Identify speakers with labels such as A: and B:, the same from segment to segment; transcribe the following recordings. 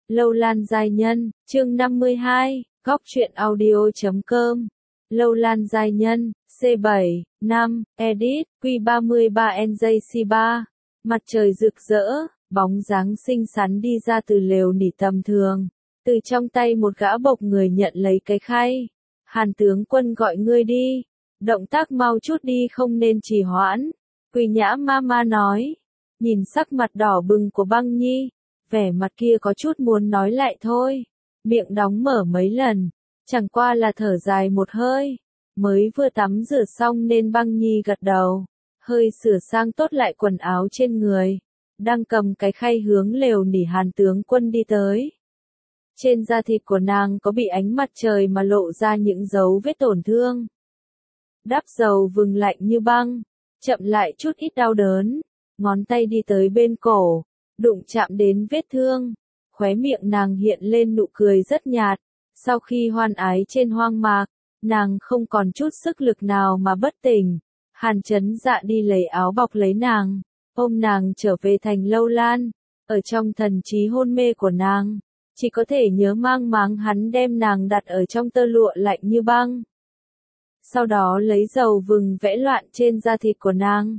A: Lâu Lan giai nhân, chương 52, góc truyện audio.com. Lâu Lan giai nhân, C7, 5, edit, Q33 NJC3. Mặt trời rực rỡ, bóng dáng xinh xắn đi ra từ lều nỉ tầm thường. Từ trong tay một gã bộc người nhận lấy cái khay. Hàn tướng quân gọi ngươi đi. Động tác mau chút đi, không nên trì hoãn. Quỳ Nhã Mama nói. Nhìn sắc mặt đỏ bừng của Băng Nhi, vẻ mặt kia có chút muốn nói lại thôi. Miệng đóng mở mấy lần, chẳng qua là thở dài một hơi. Mới vừa tắm rửa xong nên Băng Nhi gật đầu, hơi sửa sang tốt lại quần áo trên người, đang cầm cái khay hướng lều nỉ Hàn tướng quân đi tới. Trên da thịt của nàng có bị ánh mặt trời mà lộ ra những dấu vết tổn thương. Đắp dầu vừng lạnh như băng, chậm lại chút ít đau đớn, ngón tay đi tới bên cổ, đụng chạm đến vết thương, khóe miệng nàng hiện lên nụ cười rất nhạt. Sau khi hoan ái trên hoang mạc, nàng không còn chút sức lực nào mà bất tỉnh. Hàn Chấn Dạ đi lấy áo bọc lấy nàng, ôm nàng trở về thành Lâu Lan. Ở trong thần trí hôn mê của nàng, chỉ có thể nhớ mang máng hắn đem nàng đặt ở trong tơ lụa lạnh như băng. Sau đó lấy dầu vừng vẽ loạn trên da thịt của nàng.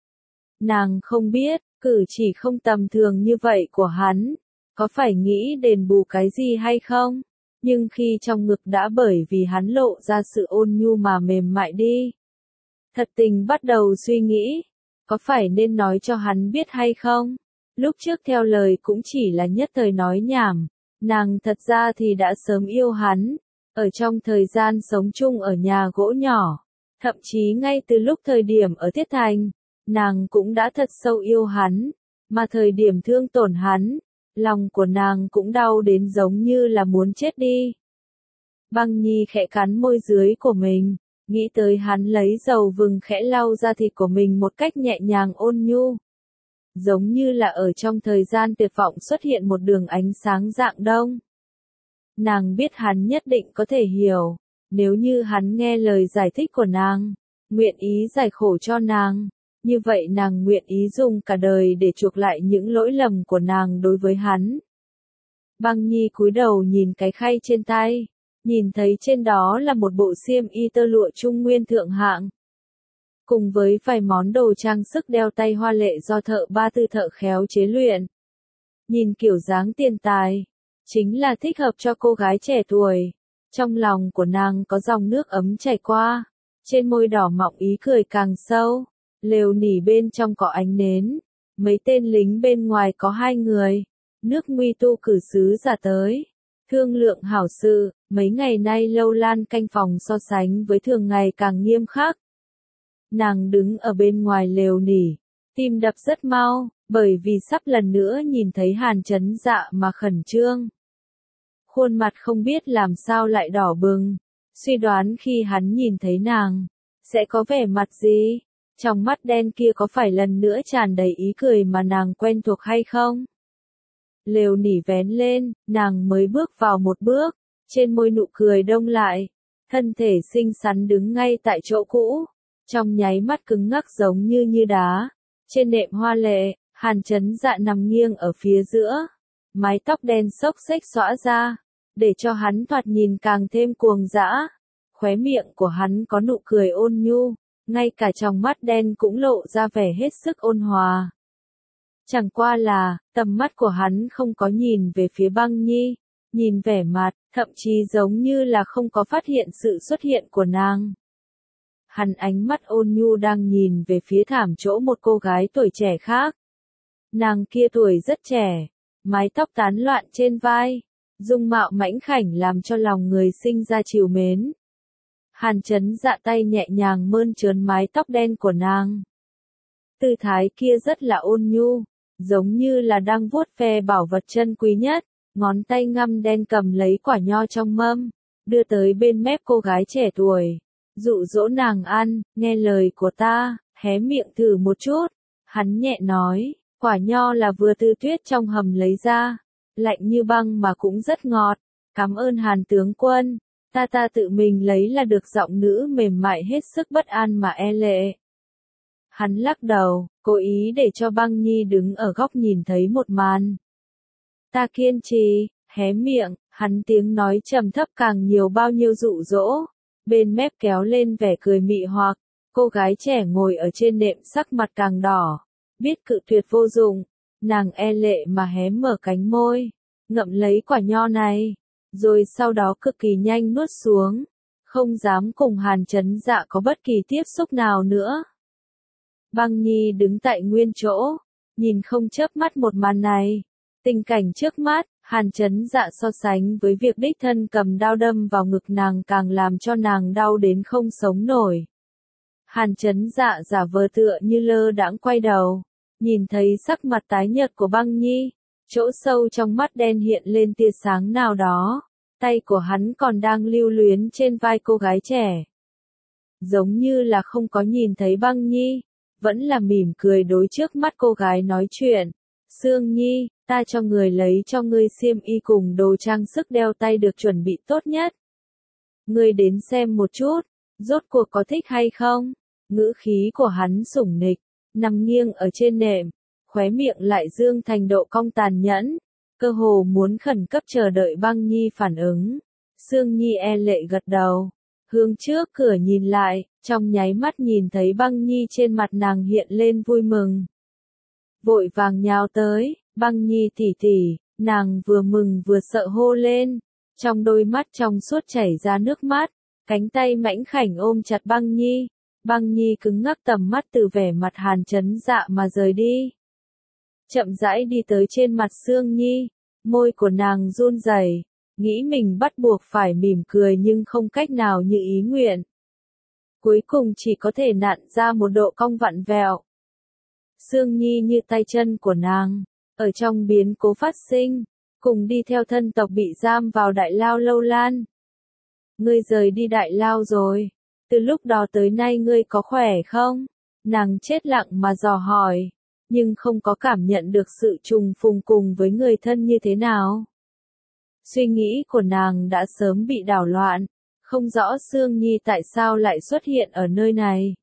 A: Nàng không biết, cử chỉ không tầm thường như vậy của hắn, có phải nghĩ đền bù cái gì hay không? Nhưng khi trong ngực đã bởi vì hắn lộ ra sự ôn nhu mà mềm mại đi. Thật tình bắt đầu suy nghĩ, có phải nên nói cho hắn biết hay không? Lúc trước theo lời cũng chỉ là nhất thời nói nhảm, nàng thật ra thì đã sớm yêu hắn, ở trong thời gian sống chung ở nhà gỗ nhỏ, thậm chí ngay từ lúc thời điểm ở Thiết Thành, nàng cũng đã thật sâu yêu hắn, mà thời điểm thương tổn hắn, lòng của nàng cũng đau đến giống như là muốn chết đi. Băng Nhi khẽ cắn môi dưới của mình, nghĩ tới hắn lấy dầu vừng khẽ lau da thịt của mình một cách nhẹ nhàng ôn nhu. Giống như là ở trong thời gian tuyệt vọng xuất hiện một đường ánh sáng rạng đông. Nàng biết hắn nhất định có thể hiểu, nếu như hắn nghe lời giải thích của nàng, nguyện ý giải khổ cho nàng. Như vậy nàng nguyện ý dùng cả đời để chuộc lại những lỗi lầm của nàng đối với hắn. Băng Nhi cúi đầu nhìn cái khay trên tay, nhìn thấy trên đó là một bộ xiêm y tơ lụa trung nguyên thượng hạng. Cùng với vài món đồ trang sức đeo tay hoa lệ do thợ Ba Tư thợ khéo chế luyện. Nhìn kiểu dáng tiền tài, chính là thích hợp cho cô gái trẻ tuổi. Trong lòng của nàng có dòng nước ấm chảy qua, trên môi đỏ mọng ý cười càng sâu. Lều nỉ bên trong có ánh nến, mấy tên lính bên ngoài có 2 người, nước nguy tu cử sứ giả tới, thương lượng hảo sự, mấy ngày nay Lâu Lan canh phòng so sánh với thường ngày càng nghiêm khắc. Nàng đứng ở bên ngoài lều nỉ, tim đập rất mau, bởi vì sắp lần nữa nhìn thấy Hàn Chấn Dạ mà khẩn trương. Khuôn mặt không biết làm sao lại đỏ bừng, suy đoán khi hắn nhìn thấy nàng, sẽ có vẻ mặt gì? Trong mắt đen kia có phải lần nữa tràn đầy ý cười mà nàng quen thuộc hay không? Lều nỉ vén lên, nàng mới bước vào một bước, trên môi nụ cười đông lại, thân thể xinh xắn đứng ngay tại chỗ cũ, trong nháy mắt cứng ngắc giống như đá. Trên nệm hoa lệ, Hàn Chấn Dạ nằm nghiêng ở phía giữa, mái tóc đen xốc xếch xõa ra, để cho hắn thoạt nhìn càng thêm cuồng dã. Khóe miệng của hắn có nụ cười ôn nhu. Ngay cả trong mắt đen cũng lộ ra vẻ hết sức ôn hòa. Chẳng qua là, tầm mắt của hắn không có nhìn về phía Băng Nhi, nhìn vẻ mặt, thậm chí giống như là không có phát hiện sự xuất hiện của nàng. Hắn ánh mắt ôn nhu đang nhìn về phía thảm chỗ một cô gái tuổi trẻ khác. Nàng kia tuổi rất trẻ, mái tóc tán loạn trên vai, dung mạo mãnh khảnh làm cho lòng người sinh ra trìu mến. Hàn Chấn Dạ tay nhẹ nhàng mơn trớn mái tóc đen của nàng. Tư thái kia rất là ôn nhu, giống như là đang vuốt ve bảo vật chân quý nhất, ngón tay ngăm đen cầm lấy quả nho trong mâm, đưa tới bên mép cô gái trẻ tuổi, dụ dỗ nàng ăn, nghe lời của ta, hé miệng thử một chút. Hắn nhẹ nói, quả nho là vừa từ tuyết trong hầm lấy ra, lạnh như băng mà cũng rất ngọt, cảm ơn Hàn tướng quân. Ta tự mình lấy là được, giọng nữ mềm mại hết sức bất an mà e lệ. Hắn lắc đầu, cố ý để cho Băng Nhi đứng ở góc nhìn thấy một màn. Ta kiên trì, Hé miệng, hắn tiếng nói trầm thấp càng nhiều bao nhiêu dụ dỗ, bên mép kéo lên vẻ cười mị hoặc, cô gái trẻ ngồi ở trên nệm sắc mặt càng đỏ, biết cự tuyệt vô dụng, nàng e lệ mà hé mở cánh môi, ngậm lấy quả nho này, rồi sau đó cực kỳ nhanh nuốt xuống, không dám cùng Hàn Chấn Dạ có bất kỳ tiếp xúc nào nữa. Băng Nhi đứng tại nguyên chỗ, nhìn không chớp mắt một màn này, tình cảnh trước mắt, Hàn Chấn Dạ so sánh với việc đích thân cầm đao đâm vào ngực nàng càng làm cho nàng đau đến không sống nổi. Hàn Chấn Dạ giả vờ tựa như lơ đãng quay đầu, nhìn thấy sắc mặt tái nhợt của Băng Nhi, chỗ sâu trong mắt đen hiện lên tia sáng nào đó, tay của hắn còn đang lưu luyến trên vai cô gái trẻ. Giống như là không có nhìn thấy Băng Nhi, vẫn là mỉm cười đối trước mắt cô gái nói chuyện. Sương Nhi, ta cho người lấy cho ngươi xiêm y cùng đồ trang sức đeo tay được chuẩn bị tốt nhất. Ngươi đến xem một chút, rốt cuộc có thích hay không? Ngữ khí của hắn sủng nịch, nằm nghiêng ở trên nệm, khóe miệng lại dương thành độ cong tàn nhẫn, cơ hồ muốn khẩn cấp chờ đợi Băng Nhi phản ứng. Sương Nhi e lệ gật đầu, hướng trước cửa nhìn lại, trong nháy mắt nhìn thấy Băng Nhi trên mặt nàng hiện lên vui mừng. Vội vàng nhào tới, Băng Nhi tỉ tỉ, nàng vừa mừng vừa sợ hô lên, trong đôi mắt trong suốt chảy ra nước mắt, cánh tay mảnh khảnh ôm chặt Băng Nhi. Băng Nhi cứng ngắc tầm mắt từ vẻ mặt Hàn Chấn Dạ mà rời đi. Chậm rãi đi tới trên mặt Sương Nhi, môi của nàng run rẩy, nghĩ mình bắt buộc phải mỉm cười nhưng không cách nào như ý nguyện. Cuối cùng chỉ có thể nặn ra một độ cong vặn vẹo. Sương Nhi như tay chân của nàng, ở trong biến cố phát sinh, cùng đi theo thân tộc bị giam vào đại lao Lâu Lan. Ngươi rời đi đại lao rồi, từ lúc đó tới nay ngươi có khỏe không? Nàng chết lặng mà dò hỏi, nhưng không có cảm nhận được sự trùng phùng cùng với người thân như thế nào. Suy nghĩ của nàng đã sớm bị đảo loạn, không rõ Sương Nhi tại sao lại xuất hiện ở nơi này.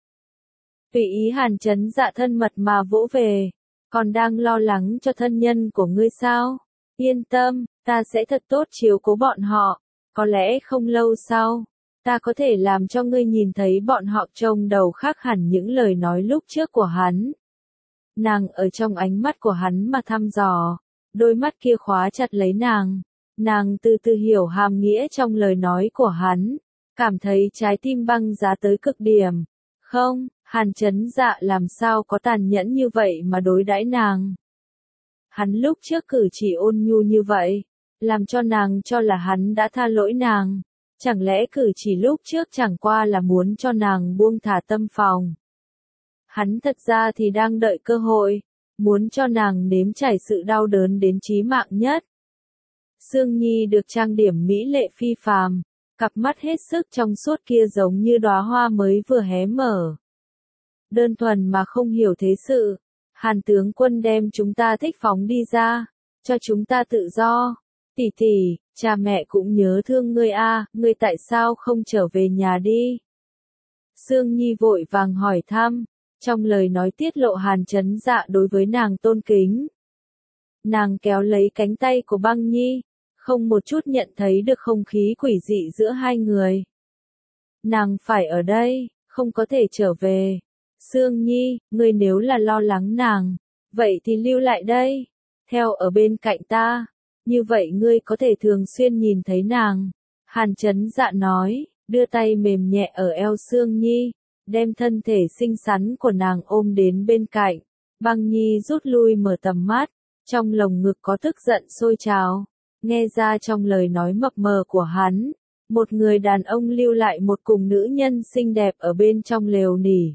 A: Tùy ý Hàn Chấn Dạ thân mật mà vỗ về, còn đang lo lắng cho thân nhân của ngươi sao? Yên tâm, ta sẽ thật tốt chiếu cố bọn họ, có lẽ không lâu sau, ta có thể làm cho ngươi nhìn thấy bọn họ trông đầu khác hẳn những lời nói lúc trước của hắn. Nàng ở trong ánh mắt của hắn mà thăm dò, đôi mắt kia khóa chặt lấy nàng. Nàng từ từ hiểu hàm nghĩa trong lời nói của hắn, cảm thấy trái tim băng giá tới cực điểm. Không, Hàn Chấn Dạ làm sao có tàn nhẫn như vậy mà đối đãi nàng. Hắn lúc trước cử chỉ ôn nhu như vậy, làm cho nàng cho là hắn đã tha lỗi nàng. Chẳng lẽ cử chỉ lúc trước chẳng qua là muốn cho nàng buông thả tâm phòng. Hắn thật ra thì đang đợi cơ hội, muốn cho nàng nếm trải sự đau đớn đến chí mạng nhất. Sương Nhi được trang điểm mỹ lệ phi phàm, cặp mắt hết sức trong suốt kia giống như đóa hoa mới vừa hé mở. Đơn thuần mà không hiểu thế sự, Hàn tướng quân đem chúng ta thích phóng đi ra, cho chúng ta tự do. Tỷ tỷ, cha mẹ cũng nhớ thương ngươi a, ngươi tại sao không trở về nhà đi? Sương Nhi vội vàng hỏi thăm, trong lời nói tiết lộ Hàn Chấn Dạ đối với nàng tôn kính. Nàng kéo lấy cánh tay của Băng Nhi, không một chút nhận thấy được không khí quỷ dị giữa hai người. Nàng phải ở đây, không có thể trở về. Sương Nhi, ngươi nếu là lo lắng nàng, vậy thì lưu lại đây, theo ở bên cạnh ta, như vậy ngươi có thể thường xuyên nhìn thấy nàng. Hàn Chấn Dạ nói, đưa tay mềm nhẹ ở eo Sương Nhi, đem thân thể xinh xắn của nàng ôm đến bên cạnh. Băng Nhi rút lui mở tầm mắt, trong lồng ngực có tức giận sôi trào. Nghe ra trong lời nói mập mờ của hắn, một người đàn ông lưu lại một cùng nữ nhân xinh đẹp ở bên trong lều nỉ.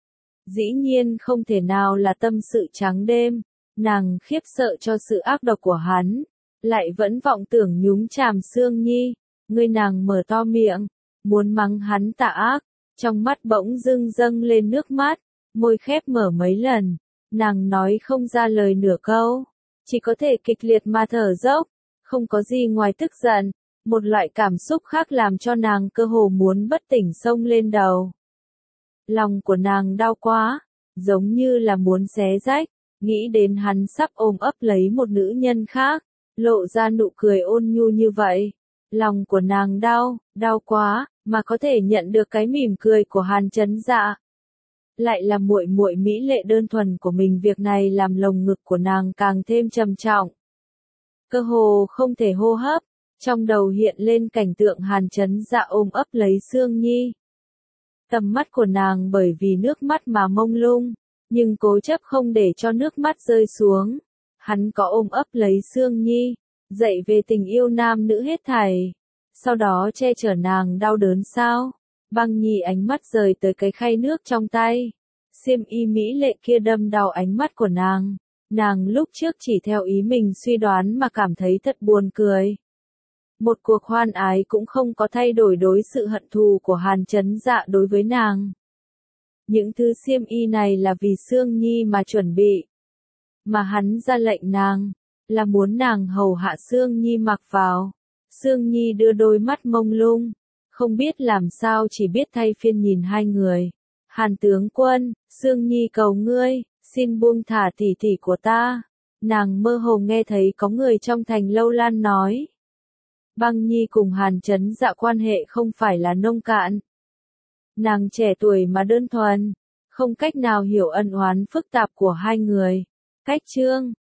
A: Dĩ nhiên không thể nào là tâm sự trắng đêm, nàng khiếp sợ cho sự ác độc của hắn, lại vẫn vọng tưởng nhúng chàm Sương Nhi, người nàng mở to miệng, muốn mắng hắn tà ác, trong mắt bỗng dưng dâng lên nước mắt, môi khép mở mấy lần, nàng nói không ra lời nửa câu, chỉ có thể kịch liệt mà thở dốc. Không có gì ngoài tức giận, một loại cảm xúc khác làm cho nàng cơ hồ muốn bất tỉnh xông lên đầu. Lòng của nàng đau quá, giống như là muốn xé rách, nghĩ đến hắn sắp ôm ấp lấy một nữ nhân khác, lộ ra nụ cười ôn nhu như vậy. Lòng của nàng đau quá, mà có thể nhận được cái mỉm cười của Hàn Chấn Dạ. Lại là muội muội mỹ lệ đơn thuần của mình, việc này làm lồng ngực của nàng càng thêm trầm trọng. Cơ hồ không thể hô hấp, trong đầu hiện lên cảnh tượng Hàn Chấn Dạ ôm ấp lấy Sương Nhi. Tầm mắt của nàng bởi vì nước mắt mà mông lung, nhưng cố chấp không để cho nước mắt rơi xuống. Hắn có ôm ấp lấy Sương Nhi, dạy về tình yêu nam nữ hết thảy. Sau đó che chở nàng đau đớn sao? Băng Nhi ánh mắt rời tới cái khay nước trong tay. Xiêm y mỹ lệ kia đâm đau ánh mắt của nàng. Nàng lúc trước chỉ theo ý mình suy đoán mà cảm thấy thật buồn cười. Một cuộc hoan ái cũng không có thay đổi đối sự hận thù của Hàn Chấn Dạ đối với nàng. Những thứ xiêm y này là vì Sương Nhi mà chuẩn bị. Mà hắn ra lệnh nàng, là muốn nàng hầu hạ Sương Nhi mặc vào. Sương Nhi đưa đôi mắt mông lung, không biết làm sao, chỉ biết thay phiên nhìn hai người. Hàn tướng quân, Sương Nhi cầu ngươi, xin buông thả tỷ tỷ của ta. Nàng mơ hồ nghe thấy có người trong thành Lâu Lan nói. Băng Nhi cùng Hàn Chấn Dạ quan hệ không phải là nông cạn. Nàng trẻ tuổi mà đơn thuần, không cách nào hiểu ân oán phức tạp của hai người. Cách chương